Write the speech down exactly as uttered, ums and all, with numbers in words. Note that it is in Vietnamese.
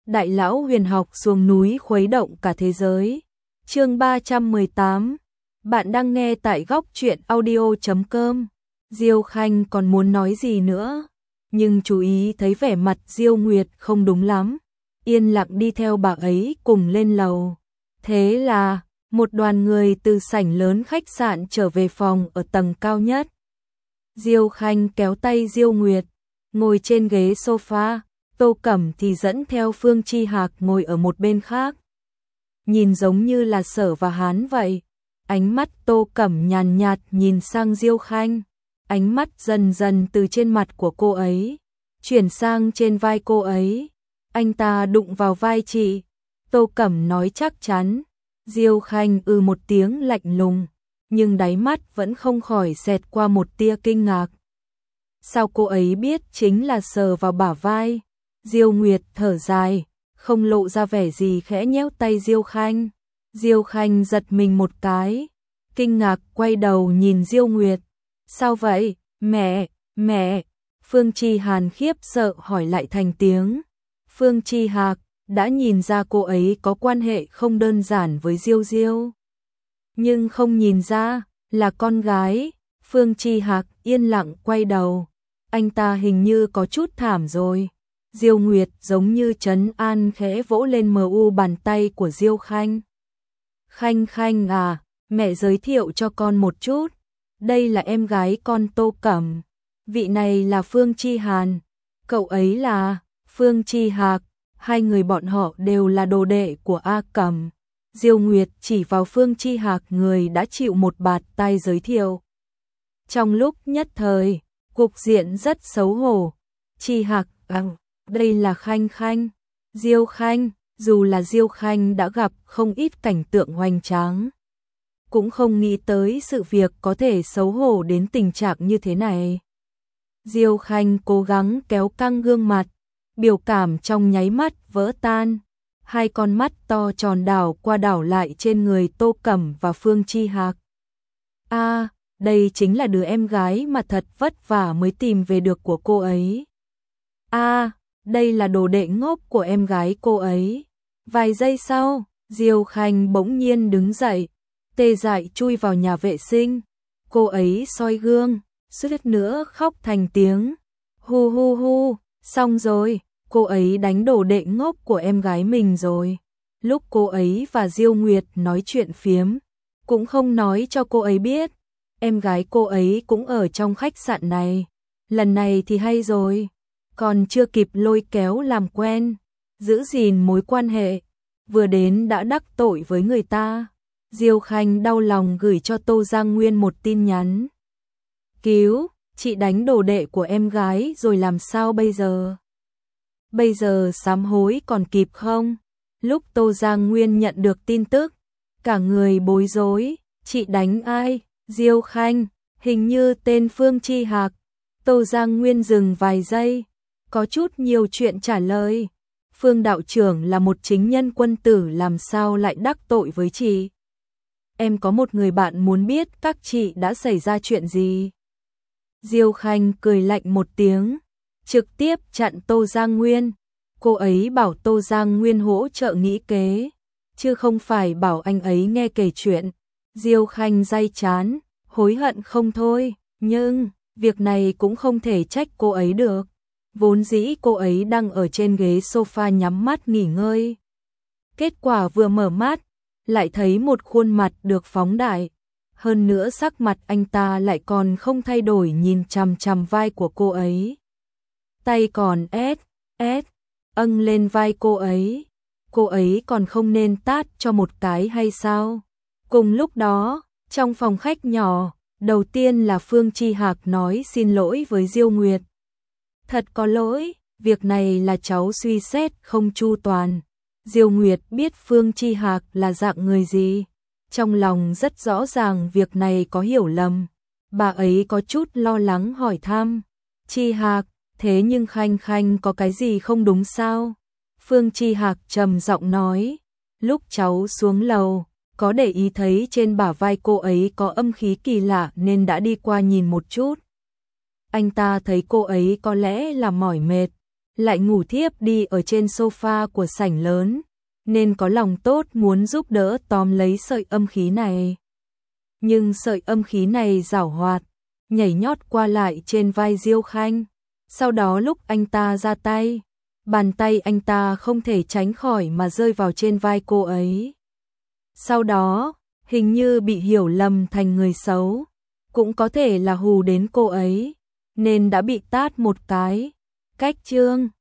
đại lão huyền học xuống núi khuấy động cả thế giới. Chương ba trăm mười tám. Bạn đang nghe tại góc truyện audio chấm com. Diêu Khanh còn muốn nói gì nữa, nhưng chú ý thấy vẻ mặt Diêu Nguyệt không đúng lắm, yên lặng đi theo bà ấy cùng lên lầu. Thế là một đoàn người từ sảnh lớn khách sạn trở về phòng ở tầng cao nhất. Diêu Khanh kéo tay Diêu Nguyệt, ngồi trên ghế sofa, Tô Cẩm thì dẫn theo Phương Chi Hạc ngồi ở một bên khác. Nhìn giống như là Sở và Hán vậy. Ánh mắt Tô Cẩm nhàn nhạt nhìn sang Diêu Khanh, ánh mắt dần dần từ trên mặt của cô ấy chuyển sang trên vai cô ấy. Anh ta đụng vào vai chị. Tô Cẩm nói chắc chắn. Diêu Khanh ư một tiếng lạnh lùng, nhưng đáy mắt vẫn không khỏi xẹt qua một tia kinh ngạc. Sao cô ấy biết chính là sờ vào bả vai? Diêu Nguyệt thở dài, không lộ ra vẻ gì, khẽ nhéo tay Diêu Khanh. Diêu Khanh giật mình một cái, kinh ngạc quay đầu nhìn Diêu Nguyệt. Sao vậy, mẹ, mẹ? Phương Chi Hàn khiếp sợ hỏi lại thành tiếng. Phương Chi Hạc đã nhìn ra cô ấy có quan hệ không đơn giản với Diêu Diêu, nhưng không nhìn ra là con gái. Phương Chi Hạc yên lặng quay đầu, anh ta hình như có chút thảm rồi. Diêu Nguyệt giống như trấn an khẽ vỗ lên mờ u bàn tay của Diêu Khanh. Khanh Khanh à, mẹ giới thiệu cho con một chút. Đây là em gái con Tô Cẩm. Vị này là Phương Chi Hàn. Cậu ấy là Phương Chi Hạc. Hai người bọn họ đều là đồ đệ của A Cẩm. Diêu Nguyệt chỉ vào Phương Chi Hạc, người đã chịu một bạt tai giới thiệu. Trong lúc nhất thời, cục diện rất xấu hổ. Chi Hạc, à, đây là Khanh Khanh. Diêu Khanh, dù là Diêu Khanh đã gặp không ít cảnh tượng hoành tráng, cũng không nghĩ tới sự việc có thể xấu hổ đến tình trạng như thế này. Diêu Khanh cố gắng kéo căng gương mặt, biểu cảm trong nháy mắt vỡ tan. Hai con mắt to tròn đảo qua đảo lại trên người Tô Cẩm và Phương Chi Hạc. A, à, đây chính là đứa em gái mà thật vất vả mới tìm về được của cô ấy. A, à, đây là đồ đệ ngốc của em gái cô ấy. Vài giây sau, Diêu Khanh bỗng nhiên đứng dậy, tê dại chui vào nhà vệ sinh. Cô ấy soi gương, suýt nữa khóc thành tiếng. Hu hu hu, xong rồi, cô ấy đánh đồ đệ ngốc của em gái mình rồi. Lúc cô ấy và Diêu Nguyệt nói chuyện phiếm, cũng không nói cho cô ấy biết em gái cô ấy cũng ở trong khách sạn này. Lần này thì hay rồi, còn chưa kịp lôi kéo làm quen, giữ gìn mối quan hệ, vừa đến đã đắc tội với người ta. Diêu Khanh đau lòng gửi cho Tô Giang Nguyên một tin nhắn. Cứu, chị đánh đồ đệ của em gái rồi làm sao bây giờ? Bây giờ sám hối còn kịp không? Lúc Tô Giang Nguyên nhận được tin tức, cả người bối rối. Chị đánh ai? Diêu Khanh, hình như tên Phương Chi Hạc. Tô Giang Nguyên dừng vài giây, có chút nhiều chuyện trả lời. Phương đạo trưởng là một chính nhân quân tử, làm sao lại đắc tội với chị? Em có một người bạn muốn biết các chị đã xảy ra chuyện gì. Diêu Khanh cười lạnh một tiếng, trực tiếp chặn Tô Giang Nguyên. Cô ấy bảo Tô Giang Nguyên hỗ trợ nghĩ kế, chứ không phải bảo anh ấy nghe kể chuyện. Diêu Khanh day chán, hối hận không thôi, nhưng việc này cũng không thể trách cô ấy được. Vốn dĩ cô ấy đang ở trên ghế sofa nhắm mắt nghỉ ngơi. Kết quả vừa mở mắt, lại thấy một khuôn mặt được phóng đại. Hơn nữa sắc mặt anh ta lại còn không thay đổi, nhìn chằm chằm vai của cô ấy. Tay còn ép, ép, âng lên vai cô ấy. Cô ấy còn không nên tát cho một cái hay sao? Cùng lúc đó, trong phòng khách nhỏ, đầu tiên là Phương Chi Hạc nói xin lỗi với Diêu Nguyệt. Thật có lỗi, việc này là cháu suy xét không chu toàn. Diêu Nguyệt biết Phương Chi Hạc là dạng người gì, trong lòng rất rõ ràng việc này có hiểu lầm. Bà ấy có chút lo lắng hỏi thăm. Chi Hạc, thế nhưng Khanh Khanh có cái gì không đúng sao? Phương Chi Hạc trầm giọng nói. Lúc cháu xuống lầu, có để ý thấy trên bả vai cô ấy có âm khí kỳ lạ nên đã đi qua nhìn một chút. Anh ta thấy cô ấy có lẽ là mỏi mệt, lại ngủ thiếp đi ở trên sofa của sảnh lớn, nên có lòng tốt muốn giúp đỡ tóm lấy sợi âm khí này. Nhưng sợi âm khí này giảo hoạt, nhảy nhót qua lại trên vai Diêu Khanh. Sau đó lúc anh ta ra tay, bàn tay anh ta không thể tránh khỏi mà rơi vào trên vai cô ấy. Sau đó, hình như bị hiểu lầm thành người xấu, cũng có thể là hù đến cô ấy, nên đã bị tát một cái. Cách chương